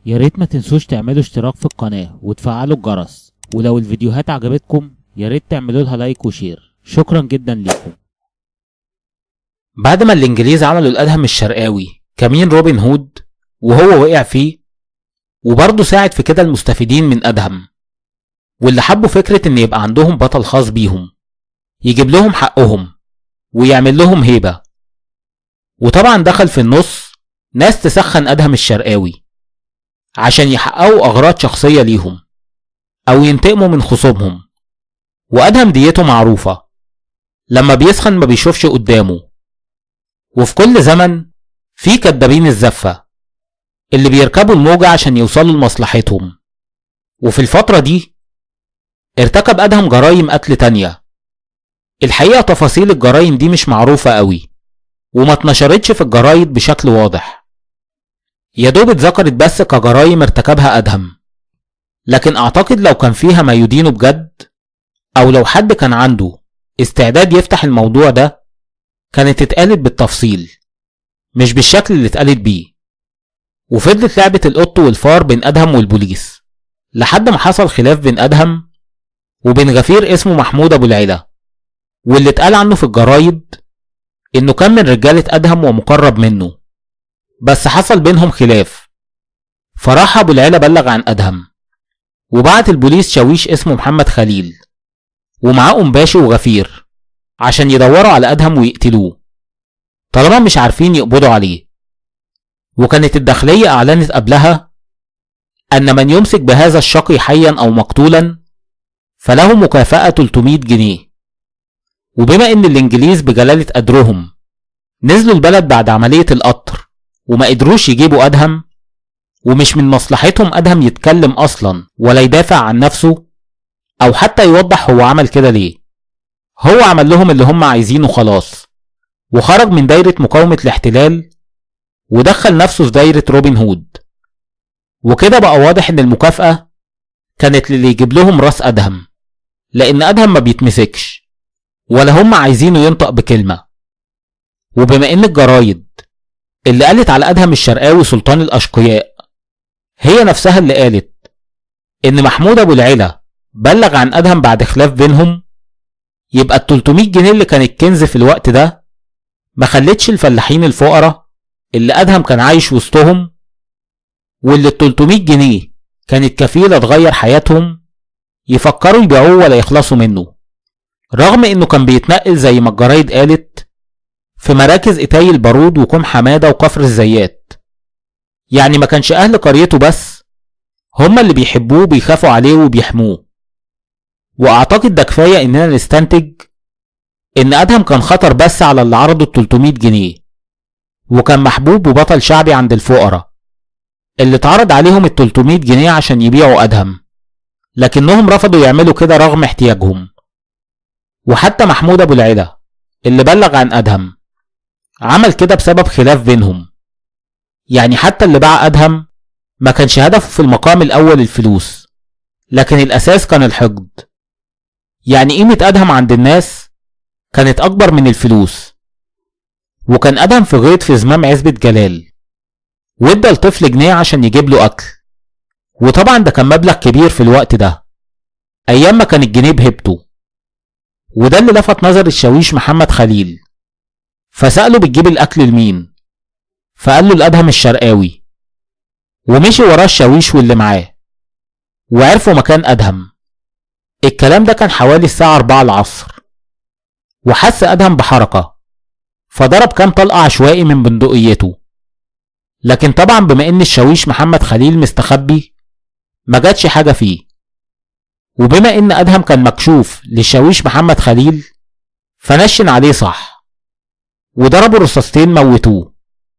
يا ريت ما تنسوش تعملوا اشتراك في القناة وتفعلوا الجرس، ولو الفيديوهات عجبتكم يا ريت تعملوا لها لايك وشير. شكرا جدا ليكم. بعد ما الانجليز عملوا الادهم الشرقاوي كمين روبن هود وهو وقع فيه، وبرضه ساعد في كده المستفيدين من ادهم واللي حبوا فكرة ان يبقى عندهم بطل خاص بيهم يجيب لهم حقهم ويعمل لهم هيبة. وطبعا دخل في النص ناس تسخن ادهم الشرقاوي عشان يحققوا اغراض شخصية ليهم او ينتقموا من خصومهم. وادهم ديته معروفة، لما بيسخن ما بيشوفش قدامه. وفي كل زمن في كدابين الزفة اللي بيركبوا الموجة عشان يوصلوا لمصلحتهم. وفي الفترة دي ارتكب ادهم جرايم قتل تانية. الحقيقة تفاصيل الجرايم دي مش معروفة قوي وما اتنشرتش في الجرايد بشكل واضح، يا دوب اتذكرت بس كجرايم ارتكبها ادهم. لكن اعتقد لو كان فيها ما يدينه بجد، او لو حد كان عنده استعداد يفتح الموضوع ده، كانت اتقالت بالتفصيل مش بالشكل اللي اتقالت بيه. وفضلت لعبة القط والفار بين ادهم والبوليس لحد ما حصل خلاف بين ادهم وبين غفير اسمه محمود ابو العلا، واللي اتقال عنه في الجرايد انه كان من رجالة ادهم ومقرب منه، بس حصل بينهم خلاف. فراح ابو العلا بلغ عن ادهم وبعت البوليس شاويش اسمه محمد خليل ومعاه أمباشي وغفير عشان يدوروا على ادهم ويقتلوه طالما مش عارفين يقبضوا عليه. وكانت الداخلية اعلنت قبلها ان من يمسك بهذا الشقي حيا او مقتولا فله مكافأة 300 جنيه. وبما ان الانجليز بجلالة قدرهم نزلوا البلد بعد عملية القطر وما قدروش يجيبوا ادهم، ومش من مصلحتهم ادهم يتكلم اصلا ولا يدافع عن نفسه او حتى يوضح هو عمل كده ليه، هو عمل لهم اللي هم عايزينه خلاص، وخرج من دايرة مقاومة الاحتلال ودخل نفسه في دايرة روبن هود. وكده بقى واضح ان المكافأة كانت للي يجيب لهم راس ادهم، لان ادهم ما بيتمسكش ولا هم عايزينه ينطق بكلمة. وبما ان الجرايد اللي قالت على ادهم الشرقاوي سلطان الاشقياء هي نفسها اللي قالت ان محمود ابو العلا بلغ عن ادهم بعد خلاف بينهم، يبقى ال 300 جنيه اللي كانت كنز في الوقت ده ما خلتش الفلاحين الفقراء اللي ادهم كان عايش وسطهم، واللي ال 300 جنيه كانت كفيلة تغير حياتهم، يفكروا يبيعوه ولا يخلصوا منه، رغم انه كان بيتنقل زي ما الجرايد قالت في مراكز إتاي البارود وكوم حمادة وكفر الزيات. يعني ما كانش اهل قريته بس هما اللي بيحبوه بيخافوا عليه وبيحموه. واعتقد ده كفاية اننا نستنتج ان ادهم كان خطر بس على اللي عرضوا ال 300 جنيه، وكان محبوب وبطل شعبي عند الفقراء اللي اتعرض عليهم ال 300 جنيه عشان يبيعوا ادهم، لكنهم رفضوا يعملوا كده رغم احتياجهم. وحتى محمود ابو العلا اللي بلغ عن ادهم عمل كده بسبب خلاف بينهم. يعني حتى اللي باع ادهم ما كانش هدفه في المقام الاول الفلوس، لكن الاساس كان الحقد. يعني قيمة ادهم عند الناس كانت اكبر من الفلوس. وكان ادهم في غيط في زمام عزبة جلال وادى لطفل جنيه عشان يجيب له اكل، وطبعا ده كان مبلغ كبير في الوقت ده ايام ما كان الجنيه بهبته. وده اللي لفت نظر الشاويش محمد خليل، فسأله بتجيب الاكل لمين؟ فقال له الادهم الشرقاوي. ومشي وراه الشاويش واللي معاه وعرفوا مكان ادهم. الكلام ده كان حوالي الساعة 4 العصر. وحس ادهم بحركة فضرب كام طلقة عشوائي من بندقيته، لكن طبعا بما ان الشاويش محمد خليل مستخبي ما جاتش حاجة فيه. وبما ان ادهم كان مكشوف للشاويش محمد خليل فنشن عليه صح وضربوا رصاصتين موتوه.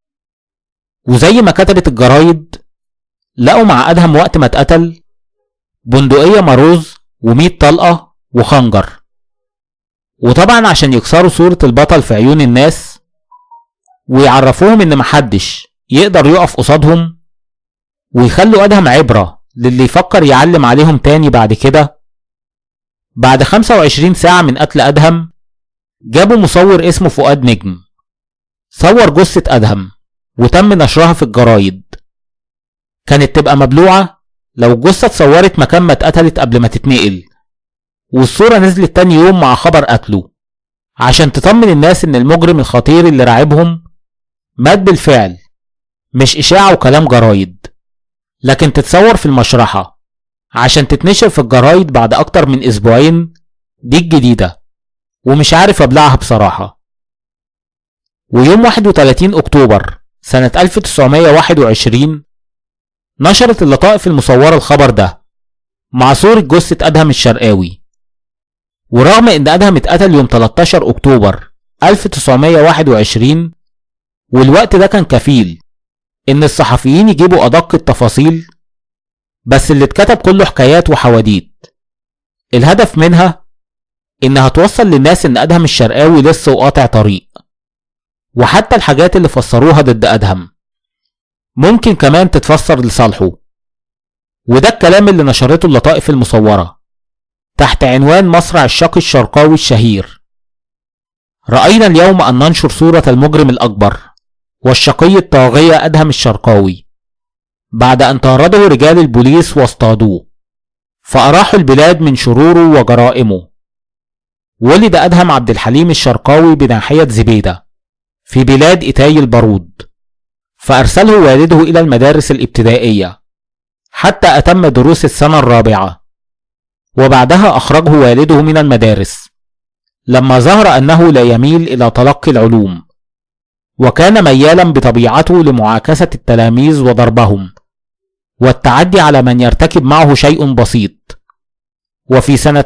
وزي ما كتبت الجرايد لقوا مع ادهم وقت ما اتقتل بندقية ماروز و100 طلقة وخنجر. وطبعا عشان يكسروا صورة البطل في عيون الناس ويعرفوهم ان محدش يقدر يقف قصادهم ويخلوا ادهم عبرة للي يفكر يعلم عليهم تاني بعد كده، بعد 25 ساعة من قتل ادهم جابوا مصور اسمه فؤاد نجم صور جثة ادهم وتم نشرها في الجرايد. كانت تبقى مبلوعة لو الجثة اتصورت مكان ما اتقتلت قبل ما تتنقل، والصورة نزلت تاني يوم مع خبر قتله، عشان تطمن الناس ان المجرم الخطير اللي راعبهم مات بالفعل، مش اشاعة وكلام جرايد، لكن تتصور في المشرحة عشان تتنشر في الجرايد بعد اكتر من اسبوعين. دي الجديدة ومش عارف ابلعها بصراحة. ويوم 31 اكتوبر سنة 1921 نشرت اللطائف المصورة الخبر ده مع صورة جثة أدهم الشرقاوي. ورغم ان أدهم اتقتل يوم 13 اكتوبر 1921 والوقت ده كان كفيل ان الصحفيين يجيبوا ادق التفاصيل، بس اللي اتكتب كله حكايات وحواديت، الهدف منها انها توصل للناس ان أدهم الشرقاوي لسه وقاطع طريق. وحتى الحاجات اللي فسروها ضد أدهم ممكن كمان تتفسر لصالحه، وده الكلام اللي نشرته اللطائف المصورة تحت عنوان مصرع الشقي الشرقاوي الشهير. رأينا اليوم أن ننشر صورة المجرم الأكبر والشقي الطاغية أدهم الشرقاوي بعد أن طارده رجال البوليس واصطادوه فأراحوا البلاد من شروره وجرائمه. ولد أدهم عبد الحليم الشرقاوي بناحية زبيدة في بلاد إتاي البارود، فأرسله والده إلى المدارس الابتدائية حتى أتم دروس السنة الرابعة، وبعدها أخرجه والده من المدارس لما ظهر أنه لا يميل إلى تلقي العلوم، وكان ميالا بطبيعته لمعاكسة التلاميذ وضربهم والتعدي على من يرتكب معه شيء بسيط. وفي سنة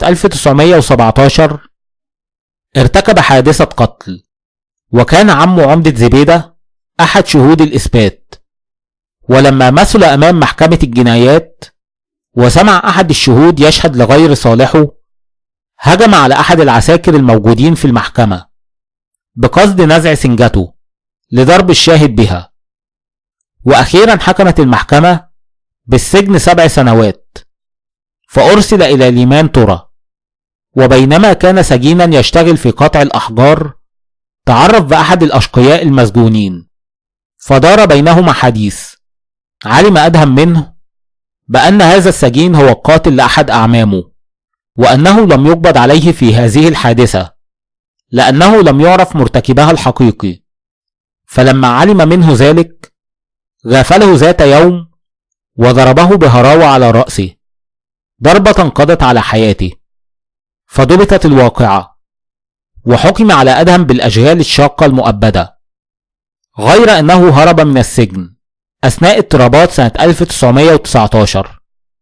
1917 ارتكب حادثة قتل، وكان عمه عمدة زبيدة أحد شهود الإثبات. ولما مثل أمام محكمة الجنايات وسمع أحد الشهود يشهد لغير صالحه، هجم على أحد العساكر الموجودين في المحكمة بقصد نزع سنجته لضرب الشاهد بها. وأخيرا حكمت المحكمة بالسجن 7 سنوات، فأرسل إلى ليمان ترى. وبينما كان سجينا يشتغل في قطع الأحجار تعرف بأحد الأشقياء المسجونين، فدار بينهما حديث علم أدهم منه بأن هذا السجين هو القاتل لأحد أعمامه، وأنه لم يقبض عليه في هذه الحادثة لأنه لم يعرف مرتكبها الحقيقي. فلما علم منه ذلك غافله ذات يوم وضربه بهراوة على رأسه ضربة قضت على حياته، فضبطت الواقعة وحكم على أدهم بالأشغال الشاقة المؤبدة، غير أنه هرب من السجن أثناء اضطرابات سنة 1919.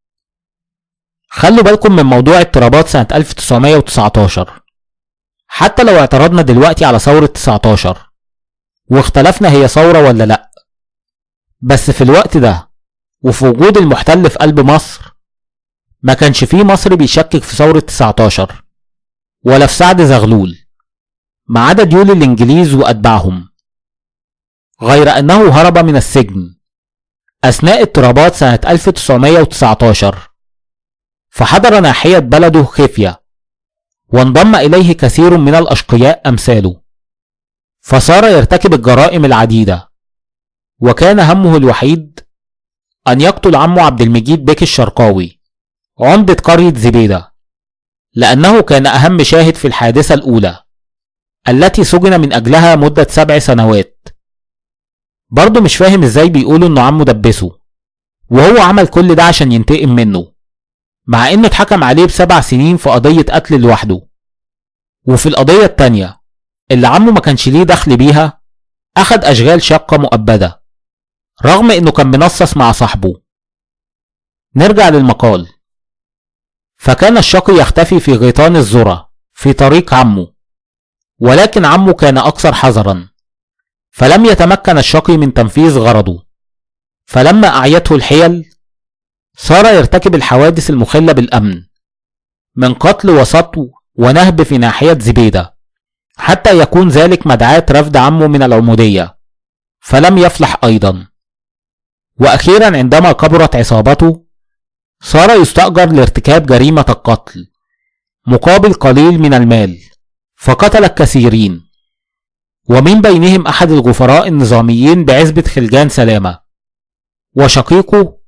خلوا بالكم من موضوع اضطرابات سنة 1919. حتى لو اعترضنا دلوقتي على ثورة 19 واختلفنا هي ثورة ولا لأ، بس في الوقت ده وفي وجود المحتل في قلب مصر ما كانش فيه مصري بيشكك في ثورة 19 ولا في سعد زغلول، ما عدا ديول الإنجليز وأتباعهم، غير أنه هرب من السجن أثناء اضطرابات سنة 1919 فحضر ناحية بلده خفية، وانضم إليه كثير من الأشقياء أمثاله، فصار يرتكب الجرائم العديدة. وكان همه الوحيد أن يقتل عمه عبد المجيد بك الشرقاوي عمدة قرية زبيدة، لأنه كان أهم شاهد في الحادثة الأولى التي سجن من أجلها مدة 7 سنوات. برضه مش فاهم ازاي بيقولوا انه عمه دبسه وهو عمل كل ده عشان ينتقم منه، مع انه اتحكم عليه ب7 سنين في قضية قتل لوحده. وفي القضية التانية اللي عمه ما كانش ليه دخل بيها اخد اشغال شاقة مؤبدة رغم انه كان منصص مع صاحبه. نرجع للمقال. فكان الشقي يختفي في غيطان الذرة في طريق عمه، ولكن عمه كان اكثر حذرا، فلم يتمكن الشقي من تنفيذ غرضه. فلما أعيته الحيل صار يرتكب الحوادث المخلة بالأمن من قتل وسطو ونهب في ناحية زبيدة، حتى يكون ذلك مدعاة رفض عمه من العمودية، فلم يفلح أيضا. وأخيرا عندما كبرت عصابته صار يستأجر لارتكاب جريمة القتل مقابل قليل من المال، فقتل الكثيرين، ومن بينهم أحد الغفراء النظاميين بعزبة خلجان سلامة، وشقيقه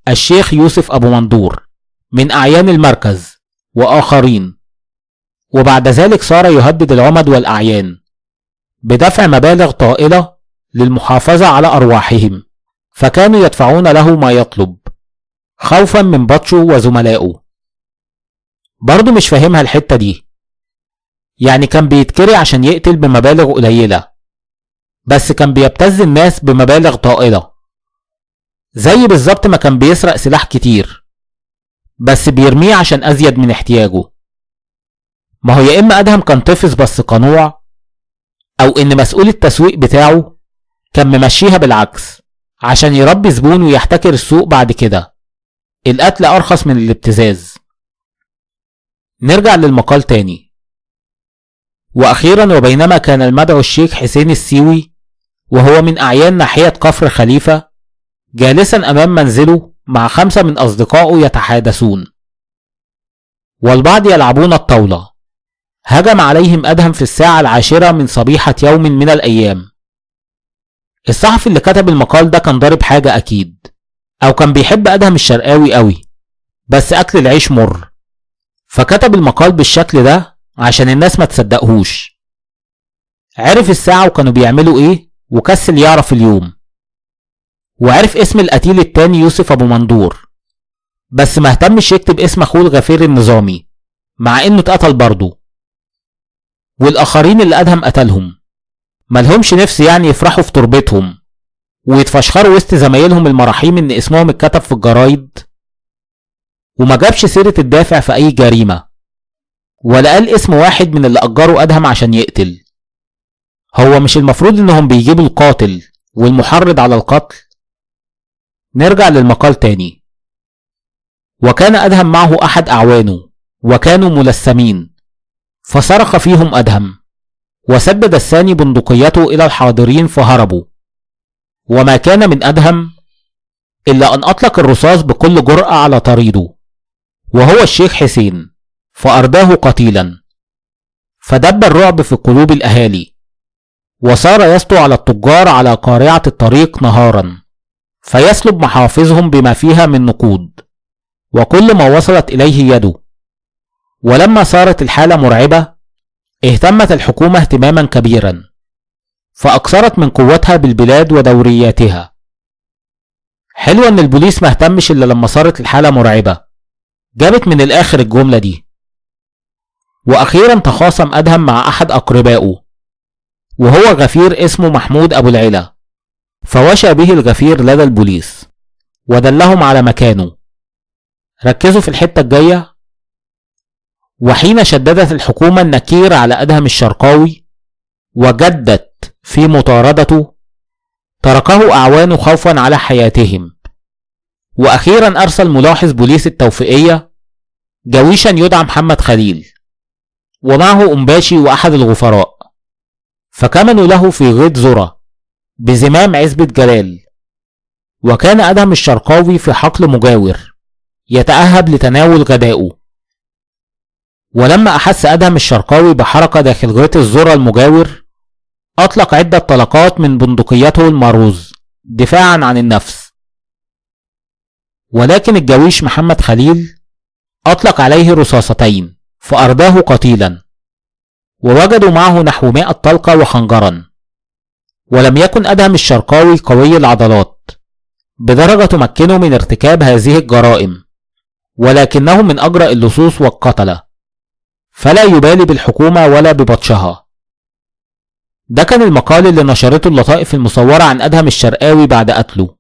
الشيخ يوسف أبو مندور من أعيان المركز وآخرين، وبعد ذلك صار يهدد العمد والأعيان بدفع مبالغ طائلة للمحافظة على أرواحهم، فكانوا يدفعون له ما يطلب خوفا من بطشه وزملائه. برضه مش فاهمها الحتة دي، يعني كان بيتكري عشان يقتل بمبالغ قليلة، بس كان بيبتز الناس بمبالغ طائلة، زي بالظبط ما كان بيسرق سلاح كتير بس بيرميه عشان أزيد من احتياجه. ما هو يا إما أدهم كان طفس بس قنوع، أو إن مسؤول التسويق بتاعه كان ممشيها بالعكس عشان يربي زبون ويحتكر السوق بعد كده. القتل أرخص من الابتزاز. نرجع للمقال تاني. وأخيرا وبينما كان المدعو الشيخ حسين السيوي وهو من أعيان ناحية كفر خليفة جالسا أمام منزله مع 5 من أصدقائه يتحادثون والبعض يلعبون الطاولة، هجم عليهم أدهم في الساعة 10 من صبيحة يوم من الأيام. الصحفي اللي كتب المقال ده كان ضارب حاجة أكيد، أو كان بيحب أدهم الشرقاوي قوي، بس أكل العيش مر، فكتب المقال بالشكل ده عشان الناس ما تصدقهوش. عرف الساعة وكانوا بيعملوا إيه وكسل يعرف اليوم، وعرف اسم القتيل التاني يوسف أبو مندور، بس ما اهتمش يكتب اسم أخوه الغفير النظامي مع إنه اتقتل برضه. والآخرين اللي أدهم قتلهم ملهمش نفس يعني يفرحوا في تربتهم ويتفشخروا وسط زمايلهم المراحيم إن اسمهم اتكتب في الجرايد، وما جابش سيرة الدافع في أي جريمة، ولا قال اسم واحد من اللي أجروا أدهم عشان يقتل. هو مش المفروض إنهم بيجيبوا القاتل والمحرض على القتل؟ نرجع للمقال تاني. وكان أدهم معه أحد أعوانه وكانوا ملثمين، فصرخ فيهم أدهم وسدد الثاني بندقيته إلى الحاضرين فهربوا، وما كان من أدهم إلا أن أطلق الرصاص بكل جرأة على طريده وهو الشيخ حسين فأرداه قتيلا، فدب الرعب في قلوب الأهالي، وصار يسطو على التجار على قارعة الطريق نهارا فيسلب محافظهم بما فيها من نقود وكل ما وصلت إليه يده. ولما صارت الحالة مرعبة اهتمت الحكومة اهتماما كبيرا، فأكثرت من قوتها بالبلاد ودورياتها. حلو ان البوليس ما اهتمش الا لما صارت الحالة مرعبة، جابت من الآخر الجملة دي. وأخيرا تخاصم أدهم مع أحد أقربائه وهو غفير اسمه محمود أبو العلا، فوشى به الغفير لدى البوليس ودلهم على مكانه. ركزوا في الحتة الجاية. وحين شددت الحكومة النكير على أدهم الشرقاوي وجدت في مطاردته تركه أعوانه خوفا على حياتهم، وأخيرا أرسل ملاحظ بوليس التوفيقية جويشا يدعى محمد خليل ومعه أمباشي وأحد الغفراء، فكمنوا له في غيط ذرة بزمام عزبة جلال. وكان أدهم الشرقاوي في حقل مجاور يتأهب لتناول غدائه، ولما أحس أدهم الشرقاوي بحركة داخل غيط الذرة المجاور أطلق عدة طلقات من بندقيته الماروز دفاعا عن النفس، ولكن الجويش محمد خليل أطلق عليه رصاصتين فأرداه قتيلا، ووجدوا معه نحو 100 طلقة وخنجرا. ولم يكن أدهم الشرقاوي قوي العضلات بدرجة تمكنه من ارتكاب هذه الجرائم، ولكنه من أجرأ اللصوص والقتلة، فلا يبالي بالحكومة ولا ببطشها. ده كان المقال اللي نشرته اللطائف المصورة عن أدهم الشرقاوي بعد قتله.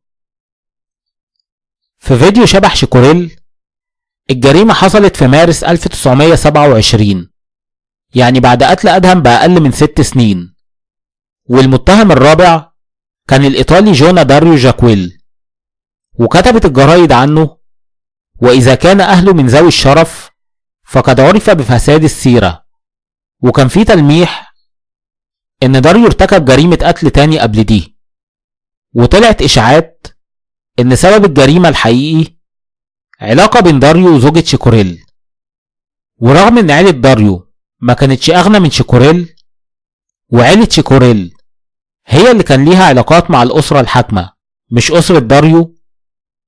في فيديو شبح شيكوريل، الجريمة حصلت في مارس 1927، يعني بعد قتل أدهم بأقل من 6 سنين، والمتهم الرابع كان الإيطالي جونا داريو جاكويل، وكتبت الجرايد عنه وإذا كان أهله من ذوي الشرف فقد عرف بفساد السيرة. وكان في تلميح إن داريو ارتكب جريمة قتل تاني قبل دي، وطلعت إشاعات إن سبب الجريمة الحقيقي علاقة بين داريو وزوجة شيكوريل. ورغم إن عيلة داريو ما كانتش أغنى من شيكوريل، وعيلة شيكوريل هي اللي كان ليها علاقات مع الأسرة الحاكمة مش أسرة داريو،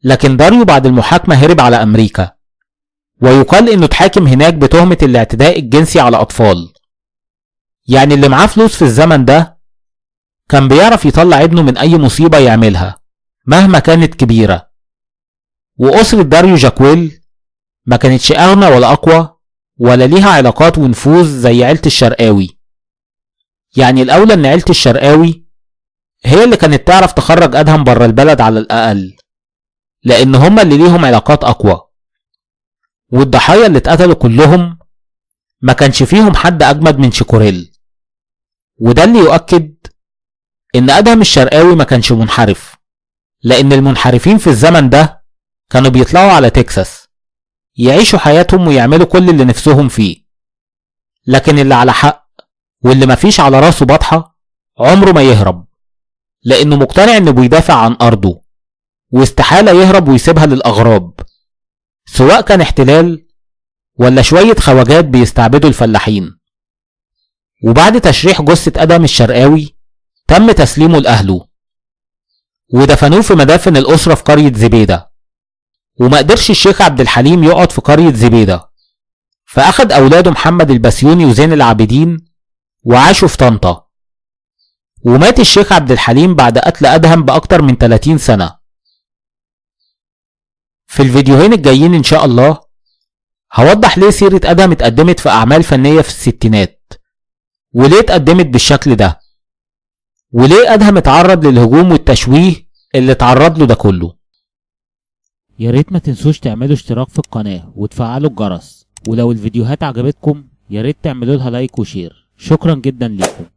لكن داريو بعد المحاكمة هرب على أمريكا، ويقال إنه اتحاكم هناك بتهمة الاعتداء الجنسي على أطفال. يعني اللي معاه فلوس في الزمن ده كان بيعرف يطلع ابنه من أي مصيبة يعملها مهما كانت كبيرة. وأسرة داريو جاكويل ما كانتش أغنى ولا أقوى ولا ليها علاقات ونفوذ زي عيلة الشرقاوي. يعني الأولى إن عيلة الشرقاوي هي اللي كانت تعرف تخرج أدهم بره البلد على الأقل، لأن هما اللي ليهم علاقات أقوى. والضحايا اللي اتقتلوا كلهم ما كانش فيهم حد أجمد من شيكوريل. وده اللي يؤكد إن أدهم الشرقاوي ما كانش منحرف، لأن المنحرفين في الزمن ده كانوا بيطلعوا على تكساس يعيشوا حياتهم ويعملوا كل اللي نفسهم فيه. لكن اللي على حق واللي مفيش على راسه بطحة عمره ما يهرب، لأنه مقتنع إنه بيدافع عن أرضه، واستحالة يهرب ويسيبها للأغراب، سواء كان احتلال ولا شوية خواجات بيستعبدوا الفلاحين. وبعد تشريح جثة أدهم الشرقاوي تم تسليمه لأهله، ودفنوه في مدافن الأسرة في قرية زبيدة. وما قدرش الشيخ عبد الحليم يقعد في قرية زبيدة، فأخد أولاده محمد البسيوني وزين العابدين وعاشوا في طنطا. ومات الشيخ عبد الحليم بعد قتل أدهم بأكتر من 30 سنة. في الفيديوهين الجايين إن شاء الله هوضح ليه سيرة أدهم اتقدمت في أعمال فنية في الستينات، وليه اتقدمت بالشكل ده، وليه أدهم اتعرض للهجوم والتشويه اللي اتعرض له ده كله. يا ريت ما تنسوش تعملوا اشتراك في القناة وتفعلوا الجرس، ولو الفيديوهات عجبتكم يا ريت تعملوا لها لايك وشير. شكرا جدا ليكم.